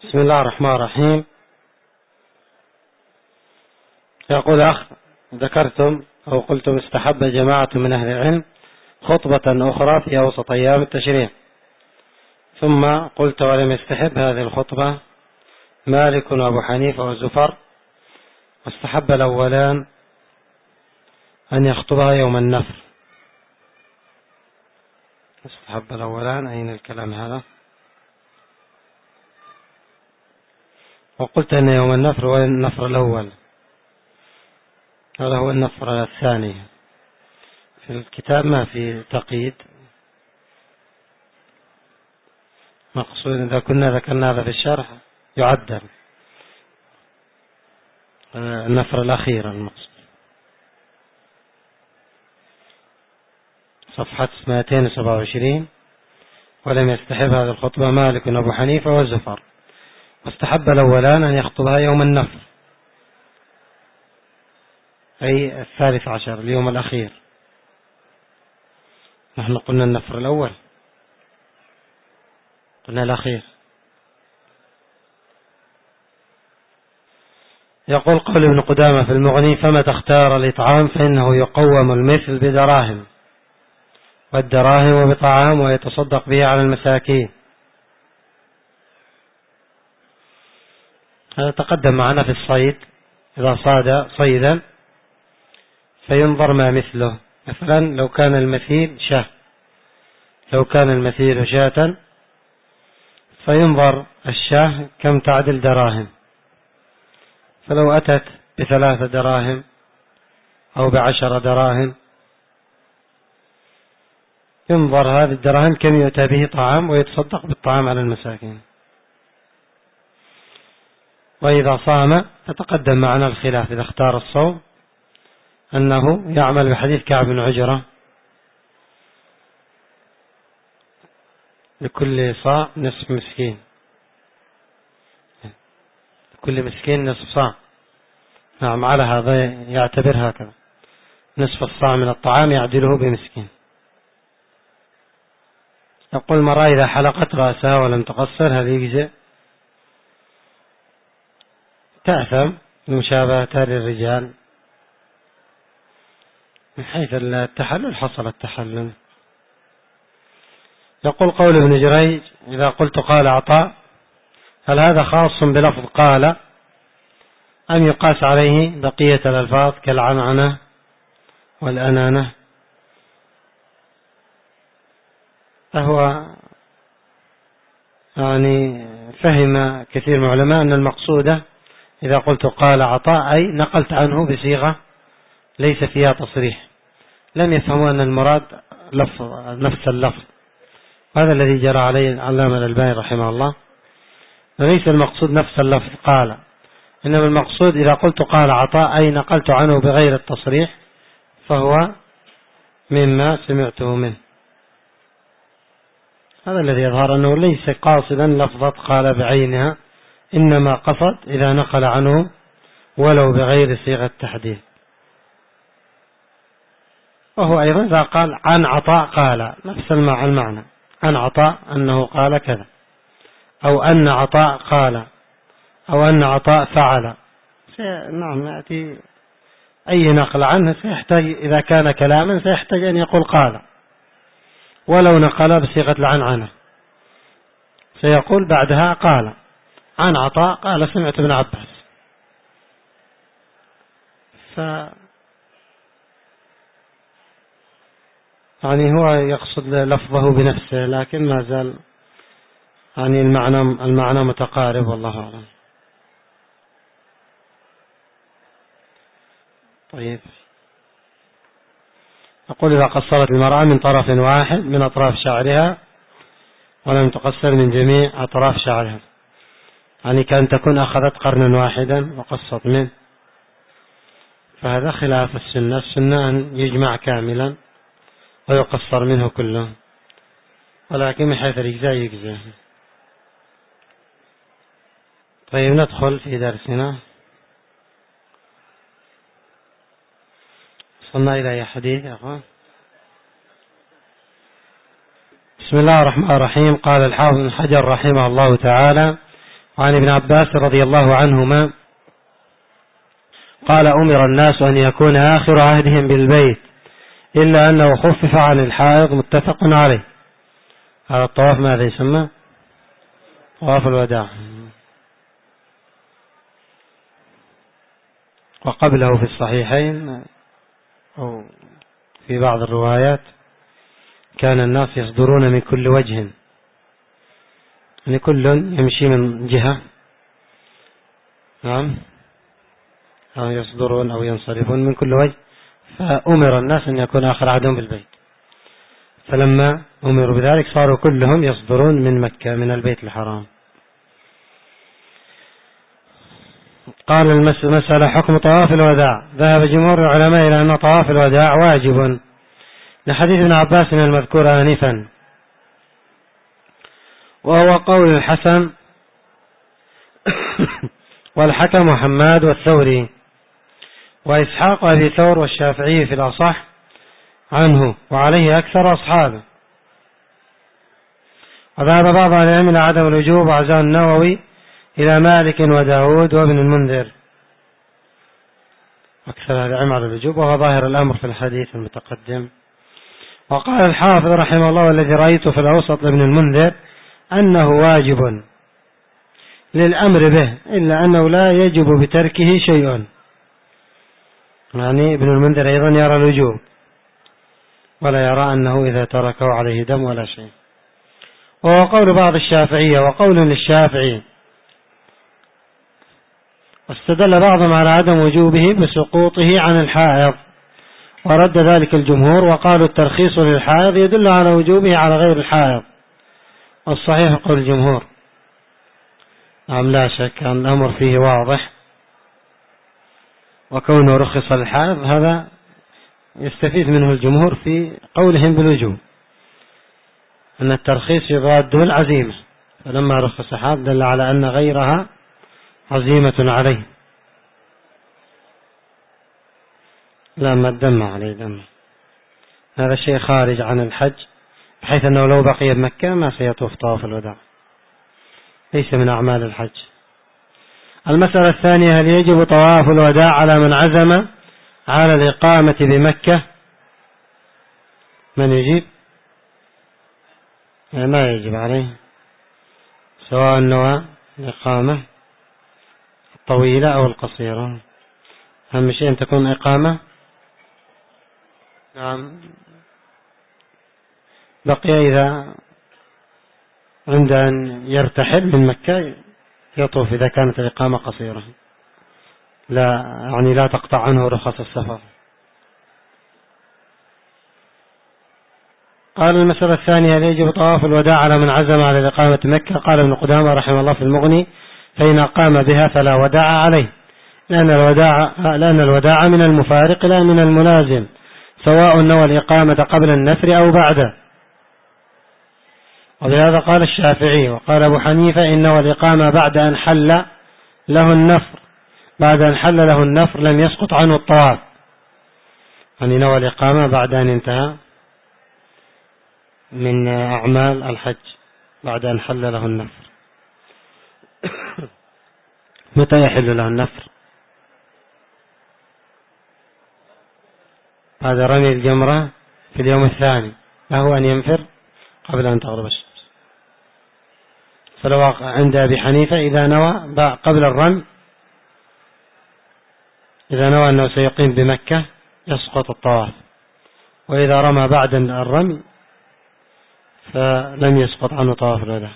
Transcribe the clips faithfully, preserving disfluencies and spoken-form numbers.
بسم الله الرحمن الرحيم. يقول أخ: ذكرتم أو قلتم استحب جماعة من أهل العلم خطبة أخرى في أوسط أيام التشريع، ثم قلت ولم يستحب هذه الخطبة مالك وأبو حنيفة والزفر، واستحب الأولان أن يخطبها يوم النفر. استحب الأولان، أين الكلام هذا؟ وقلت أن يوم النفر هو النفر الأول، هذا هو النفر الثاني. في الكتاب ما في تقييد، مقصود إذا كنا ذكرنا هذا في الشرح يعدل النفر الأخير المقصود. صفحة مئتين وسبعة وعشرين. ولم يستحب هذه الخطبة مالك وأبو حنيفة والزفر، واستحب الأولان أن يخطبها يوم النفر، أي الثالث عشر، اليوم الأخير. نحن قلنا النفر الأول، قلنا الأخير. يقول قول ابن قدامة في المغني: فما تختار الإطعام فإنه يقوم المثل بدراهم، والدراهم بطعام، ويتصدق به على المساكين. هذا تقدم معنا في الصيد، إذا صاد صيدا فينظر ما مثله. مثلا لو كان المثيل شاه، لو كان المثيل شاة فينظر الشاه كم تعدل دراهم، فلو أتت بثلاثة دراهم أو بعشر دراهم ينظر هذه الدراهم كم يؤتى به طعام، ويتصدق بالطعام على المساكين. وإذا صام تتقدم معنا الخلاف، إذا اختار الصوم أنه يعمل بحديث كعب بن عجرة: لكل صاع نصف مسكين، لكل مسكين نصف صاع. نعم، على هذا يعتبر هكذا، نصف الصاع من الطعام يعدله بمسكين. يقول: المرأة إذا حلقت رأسها ولم تقصر هل يجزئ؟ تأثم بمشابهتها للرجال. من حيث التحلل حصل التحلل. يقول قول ابن جريج: إذا قلت قال عطاء هل هذا خاص بلفظ قال، أم يقاس عليه بقية الألفاظ كالعنعنة والأنانة؟ فهو يعني فهم كثير من العلماء أن المقصودة إذا قلت قال عطاء أي نقلت عنه بصيغة ليس فيها تصريح. لم يفهموا أن المراد لفظ نفس اللفظ، هذا الذي جرى عليه العلامة الألباني رحمه الله. وليس المقصود نفس اللفظ قال، إنما المقصود إذا قلت قال عطاء أي نقلت عنه بغير التصريح، فهو مما سمعته منه. هذا الذي يظهر أنه ليس قاصدا لفظة قال بعينها، إنما قصد إذا نقل عنه ولو بغير صيغة تحديد. وهو أيضا إذا قال عن عطاء قال نفس المعنى، عن عطاء أنه قال كذا، أو أن عطاء قال، أو أن عطاء فعل. نعم، يأتي أي نقل عنه سيحتاج، إذا كان كلاما سيحتاج أن يقول قال، ولو نقل بصيغة العنعنة سيقول بعدها قال عن عطاء قال سمعت ابن عباس. ف يعني هو يقصد لفظه بنفسه، لكن ما زال يعني المعنى المعنى متقارب، والله أعلم. طيب، أقول: إذا قصرت المرأة من طرف واحد من أطراف شعرها ولم تقصر من جميع أطراف شعرها، يعني كان تكون أخذت قرنا واحدا وقصت منه، فهذا خلاف السنة. السنة أن يجمع كاملا ويقصر منه كله، ولكن من حيث الإجزاء يجزى. طيب، ندخل في درسنا. وصلنا إلى أي حديث يا أخوان؟ بسم الله الرحمن الرحيم. قال الحافظ بن حجر رحمه الله تعالى: وعن ابن عباس رضي الله عنهما قال أمر الناس أن يكون آخر عهدهم بالبيت إلا أنه خفف عن الحائض، متفق عليه. هذا الطواف ماذا يسمى؟ طواف الوداع. وقبله في الصحيحين أو في بعض الروايات كان الناس يصدرون من كل وجه، يعني كل يمشي من جهة، نعم، أو يصدرون أو ينصرفون من كل وجه، فأمر الناس أن يكون آخر عهدهم بالبيت، فلما أمروا بذلك صاروا كلهم يصدرون من مكة من البيت الحرام. قال المسألة حكم طواف الوداع. ذهب جمهور العلماء إلى أن طواف الوداع واجب لحديث ابن عباس المذكور آنفا، وهو قول الحسن والحكم وحماد والثوري وإسحاق وأبي ثور والشافعي في الأصح عنه، وعليه أكثر أصحابه. وذهب بعض أهل العلم إلى عدم الوجوب، وعزاه النووي إلى مالك وداود وابن المنذر، أكثر أهل العلم على الوجوب، وهو ظاهر الأمر في الحديث المتقدم. وقال الحافظ رحمه الله والذي رأيته في الأوسط لابن المنذر أنه واجب للأمر به، إلا أنه لا يجب بتركه شيء. يعني ابن المنذر أيضا يرى الوجوب ولا يرى أنه إذا تركه عليه دم ولا شيء. وهو قول بعض الشافعية وقول للشافعي، واستدل بعضهم على عدم وجوبه بسقوطه عن الحائض، ورد ذلك الجمهور وقالوا الترخيص للحائض يدل على وجوبه على غير الحائض، والصحيح قول الجمهور. نعم، لا شك أن الأمر فيه واضح، وكونه رخص للحائض هذا يستفيد منه الجمهور في قولهم بالوجوب، أن الترخيص يضاد العزيمة، فلما رخص الحائض دل على أن غيرها عزيمة عليه. لا، ما الدم عليه دم، هذا شيء خارج عن الحج، بحيث أنه لو بقي بمكة ما سيطوف طواف الوداع، ليس من أعمال الحج. المسألة الثانية: هل يجب طواف الوداع على من عزم على الإقامة بمكة؟ من يجيب؟ ما يجب عليه، سواء نوى الإقامة الطويلة أو القصيرة، أهم شيء أن تكون إقامة. نعم، بقي إذا عند أن يرتحل من مكة يطوف إذا كانت الإقامة قصيرة، لا يعني لا تقطع عنه رخص السفر. قال المسألة الثانية: هل يجب طواف الوداع على من عزم على الإقامة مكة؟ قال ابن قدامة رحمه الله في المغني: فإن أقام بها فلا وداع عليه، لأن الوداع, لأن الوداع من المفارق لا من الملازم، سواء نوى الإقامة قبل النفر أو بعده. وبهذا قال الشافعي. وقال أبو حنيفة: إن نوى الإقامة بعد أن حل له النفر، بعد أن حل له النفر لم يسقط عنه الطواف، يعني نوى الإقامة بعد أن انتهى من أعمال الحج، بعد أن حل له النفر. متى يحل له النفر؟ هذا رمي الجمرة في اليوم الثاني، له أن ينفر قبل أن تغرب الشمس. فلو عند أبي حنيفة إذا نوى قبل الرمي، إذا نوى أنه سيقيم بمكة يسقط الطواف، وإذا رمى بعد الرمي فلم يسقط عنه طواف الوداع.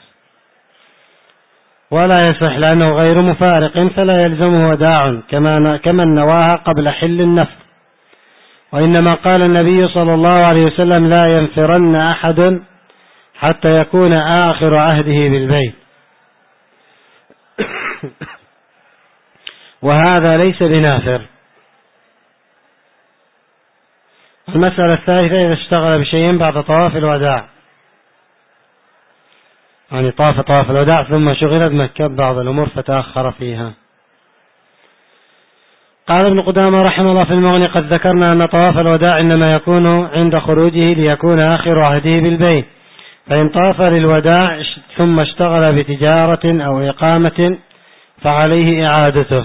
ولا يصح لأنه غير مفارق، فلا يلزمه وداع كمن نواها قبل حل النفر. وإنما قال النبي صلى الله عليه وسلم: لا ينفرن أحد حتى يكون آخر عهده بالبيت. وهذا ليس بنافر. المسألة الثالثة: إذا اشتغل بشيء بعد طواف الوداع، يعني طاف طواف الوداع ثم شغل بمكة بعض الأمور فتأخر فيها. قال ابن قدامة رحمه الله في المغني: قد ذكرنا أن طواف الوداع إنما يكون عند خروجه ليكون آخر عهده بالبيت، فإن طاف للوداع ثم اشتغل بتجارة أو إقامة فعليه إعادته.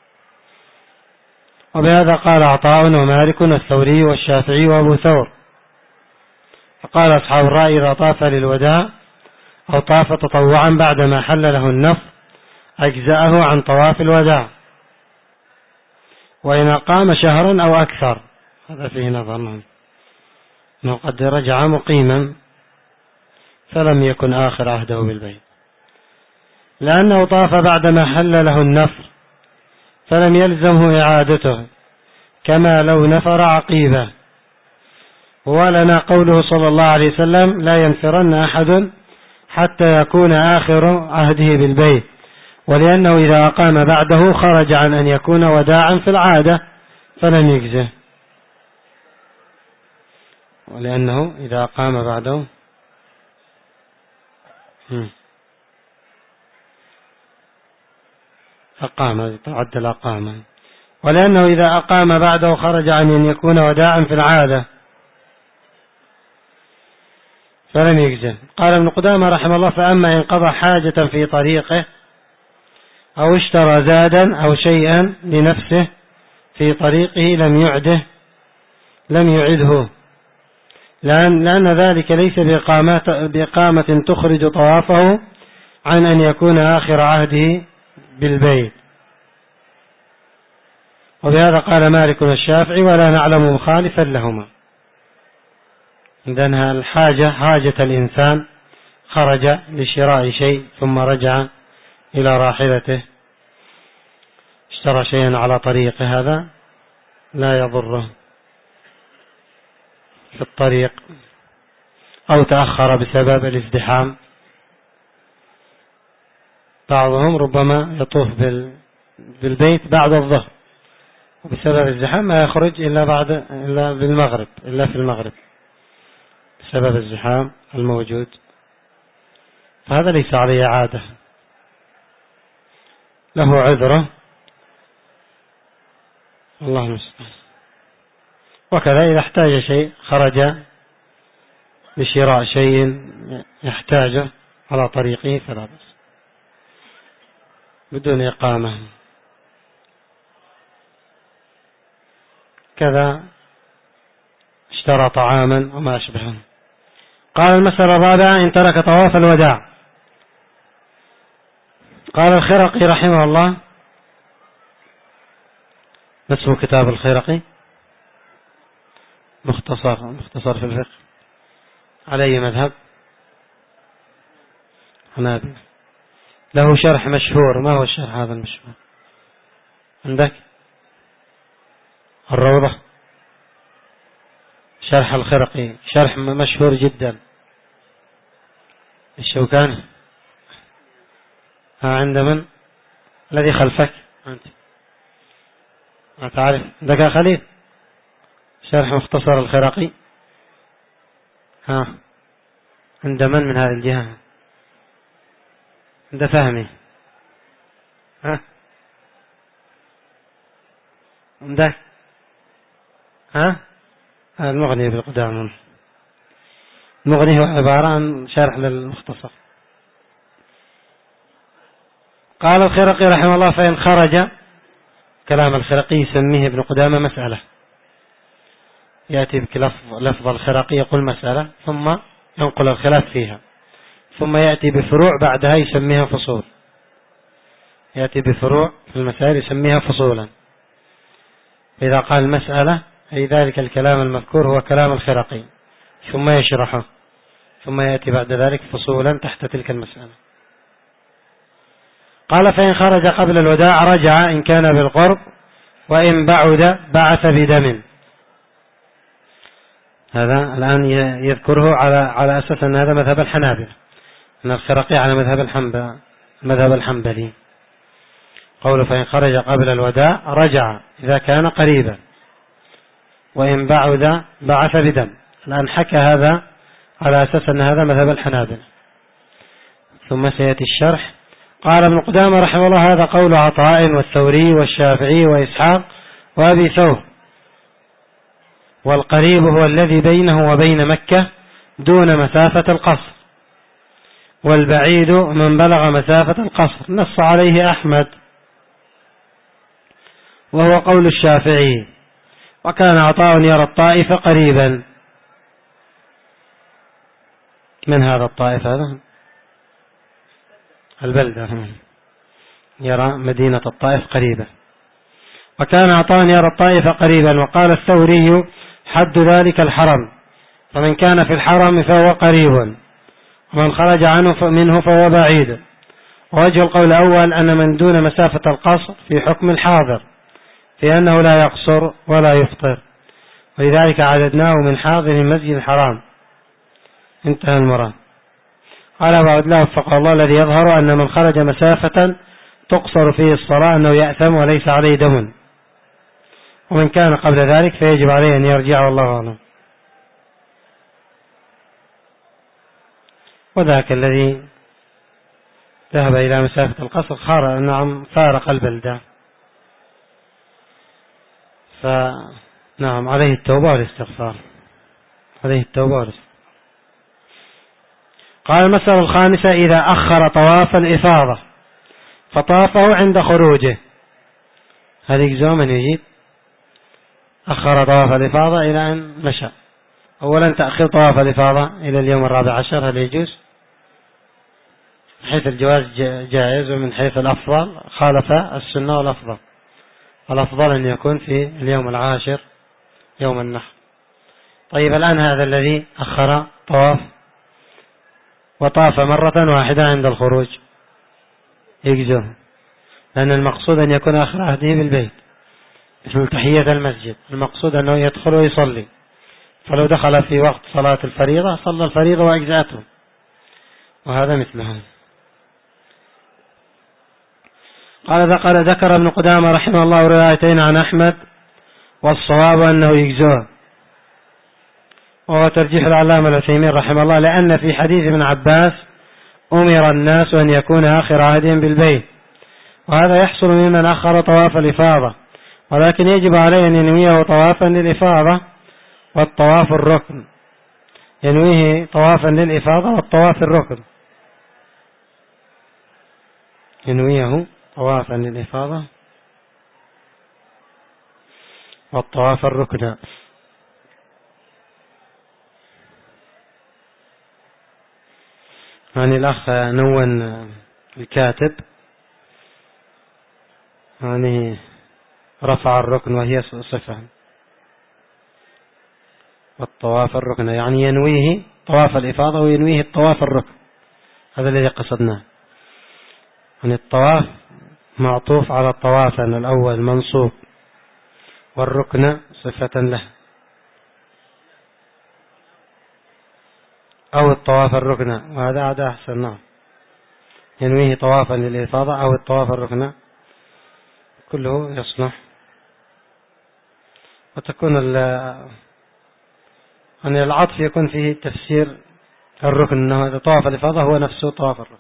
وبهذا قال عطاء ومالك والثوري والشافعي وأبو ثور. فقال أصحاب الرأي إذا طاف للوداع أو طاف تطوعا بعدما حل له النفر أجزأه عن طواف الوداع، وإن أقام شهرا أو أكثر. هذا فيه نظر، أنه قد رجع مقيما فلم يكن آخر عهده بالبيت، لأنه طاف بعدما حل له النفر فلم يلزمه إعادته كما لو نفر عقيبة. ولنا قوله صلى الله عليه وسلم لا ينفرن أحد حتى يكون آخر عهده بالبيت، ولأنه إذا أقام بعده خرج عن أن يكون وداعا في العادة فلم يجزه، ولأنه إذا أقام بعده أقام تعدل أقام، ولأنه إذا أقام بعده خرج عن أن يكون وداعا في العادة فلم يجزه. قال ابن قدامة رحمه الله فأما إن قضى حاجة في طريقه أو اشترى زادا أو شيئا لنفسه في طريقه لم يعده لم يعده لأن, لأن ذلك ليس بإقامة تخرج طوافه عن أن يكون آخر عهده بالبيت. وبهذا قال مالك والشافعي ولا نعلم مخالفا لهما. لأنها الحاجة حاجة الإنسان خرج لشراء شيء ثم رجع إلى راحلته اشترى شيئا على طريق، هذا لا يضره في الطريق، أو تأخر بسبب الازدحام. بعضهم ربما يطوف بالبيت بعد الظهر وبسبب الزحام ما يخرج إلا بعد إلا بالمغرب إلا في المغرب بسبب الزحام الموجود، فهذا ليس عليه عادة، له عذره، الله المستعان. وكذا إذا احتاج شيء خرج لشراء شيء يحتاجه على طريقه فلا بأس بدون إقامة. كذا اشترى طعاما وما أشبهه. قال المسألة الرابعة إن ترك طواف الوداع. قال الخرقي رحمه الله، اسمه كتاب الخرقي مختصر مختصر في الفقه، على أي مذهب؟ حنابلة. له شرح مشهور، ما هو الشرح هذا المشهور عندك؟ الروضة، شرح الخرقي، شرح مشهور جدا. الشوكاني ها عند من؟ الذي خلفك أنت ما تعرف؟ عندك خليل شرح مختصر الخرقي، ها عند من من هذه الجهة؟ عند فهمي، ها عندك؟ ها المغني بالقدام. المغني هو عبارة عن شرح للمختصر. قال الخرقي رحمه الله فإن خرج، كلام الخرقي يسميه ابن قدامة مسألة، يأتي بلفظ لفظ الخرقي يقول مسألة ثم ينقل الخلاف فيها، ثم يأتي بفروع بعدها يسميها فصول، يأتي بفروع في المسائل يسميها فصولا. إذا قال مسألة أي ذلك الكلام المذكور هو كلام الخرقي، ثم يشرحه، ثم يأتي بعد ذلك فصولا تحت تلك المسألة. قال فإن خرج قبل الوداع رجع إن كان بالقرب، وإن بعد بعث بدم. هذا الآن يذكره على على أساس أن هذا مذهب الحنابلة، أن الخرقي على مذهب الحنبلي مذهب الحنبلي. قوله فإن خرج قبل الوداع رجع إذا كان قريبا، وإن بعد بعث بدم. الآن حكى هذا على أساس أن هذا مذهب الحنابلة، ثم سيأتي الشرح. قال ابن قدامة رحمه الله هذا قول عطاء والثوري والشافعي وإسحاق وأبي ثور، والقريب هو الذي بينه وبين مكة دون مسافة القصر، والبعيد من بلغ مسافة القصر، نص عليه أحمد وهو قول الشافعي. وكان عطاء يرى الطائف قريبا من هذا الطائف، هذا البلدة، يرى مدينة الطائف قريبة. وكان عطاء يرى الطائف قريبا. وقال الثوري حد ذلك الحرم، فمن كان في الحرم فهو قريب، ومن خرج عنه منه فهو بعيد. ووجه القول الأول أن من دون مسافة القصر في حكم الحاضر، في أنه لا يقصر ولا يفطر، ولذلك عددناه من حاضر المسجد الحرام. انتهى المراد. قال أبو عبد الله وفقه الله: الذي يظهر أن من خرج مسافة تقصر فيه الصلاة أنه يأثم وليس عليه دم، ومن كان قبل ذلك فيجب عليه أن يرجع، والله أعلم. وذاك الذي ذهب إلى مسافة القصر خار نعم فارق البلدة، فنعم عليه التوبة والاستغفار، عليه التوبة والاستغفار. قال المسألة الخامسة: إذا أخر طواف الإفاضة فطافه عند خروجه، هل يجزئ من يجيب؟ أخر طواف الإفاضة إلى أن مشى. أولا تأخير طواف الإفاضة إلى اليوم الرابع عشر هل يجوز؟ من حيث الجواز جائز، ومن حيث الأفضل خالف السنة والأفضل. الأفضل أن يكون في اليوم العاشر يوم النحر. طيب الآن هذا الذي أخر طواف وطاف مرة واحدة عند الخروج يجزئ، لأن المقصود أن يكون آخر عهده بالبيت، مثل تحية المسجد، المقصود أنه يدخل ويصلي. فلو دخل في وقت صلاة الفريضة صلى الفريضة وأجزأته، وهذا مثله. قال ذكر, ذكر ابن قدامة رحمه الله روايتين عن أحمد، والصواب أنه يجزئ، وهو ترجيح العلامة العثيمين رحمه الله، لأن في حديث ابن عباس أمر الناس أن يكون آخر عهدهم بالبيت، وهذا يحصل ممن أخر طواف الإفاضة، ولكن يجب عليه أن ينويه طوافا للإفاضة والطواف الركن، ينويه طوافا للإفاضة والطواف الركن، ينويه طوافا للإفاضة والطواف الركن. يعني الأخ نون الكاتب يعني رفع الركن وهي صفة، والطواف الركن يعني ينويه طواف الإفاضة وينويه الطواف الركن، هذا الذي قصدناه. يعني الطواف معطوف على الطواف الأول منصوب، والركن صفة له، أو الطواف الركن، وهذا عاد أحسن. نعم، ينويه طوافا للإفاضة أو الطواف الركن، كله يصلح. وتكون يعني العطف يكون فيه تفسير الركن، أنه طواف الإفاضة هو نفسه طواف الركن.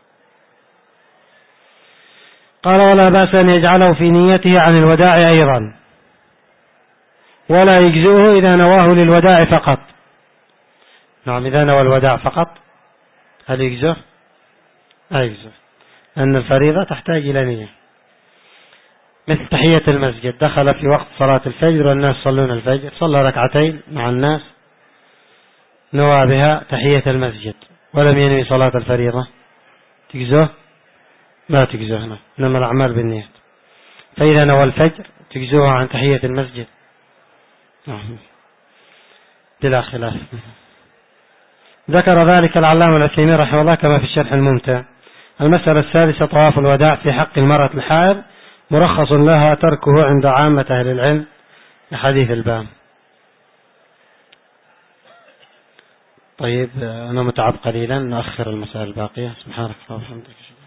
قال: ولا بأس أن يجعله في نيته عن الوداع أيضا، ولا يجزئه إذا نواه للوداع فقط. نعم، إذا نوى الوداع فقط هل يجزئ؟ لا يجزئ، لأن الفريضة تحتاج إلى نية. مثل تحية المسجد، دخل في وقت صلاة الفجر والناس صلون الفجر، صلى ركعتين مع الناس، نوى بها تحية المسجد ولم ينوي صلاة الفريضة، تجزئ؟ لا تجزئ، إنما الأعمال بالنيات. فإذا نوى الفجر تجزئها عن تحية المسجد بلا خلاف. ذكر ذلك العلامة العثيمين رحمه الله كما في الشرح الممتع. المسألة السادسة: طواف الوداع في حق المرأة الحائض مرخص لها تركه عند عامة أهل العلم لحديث الباب. طيب أنا متعب قليلا، نؤخر المسائل الباقية. سبحانك اللهم وبحمدك.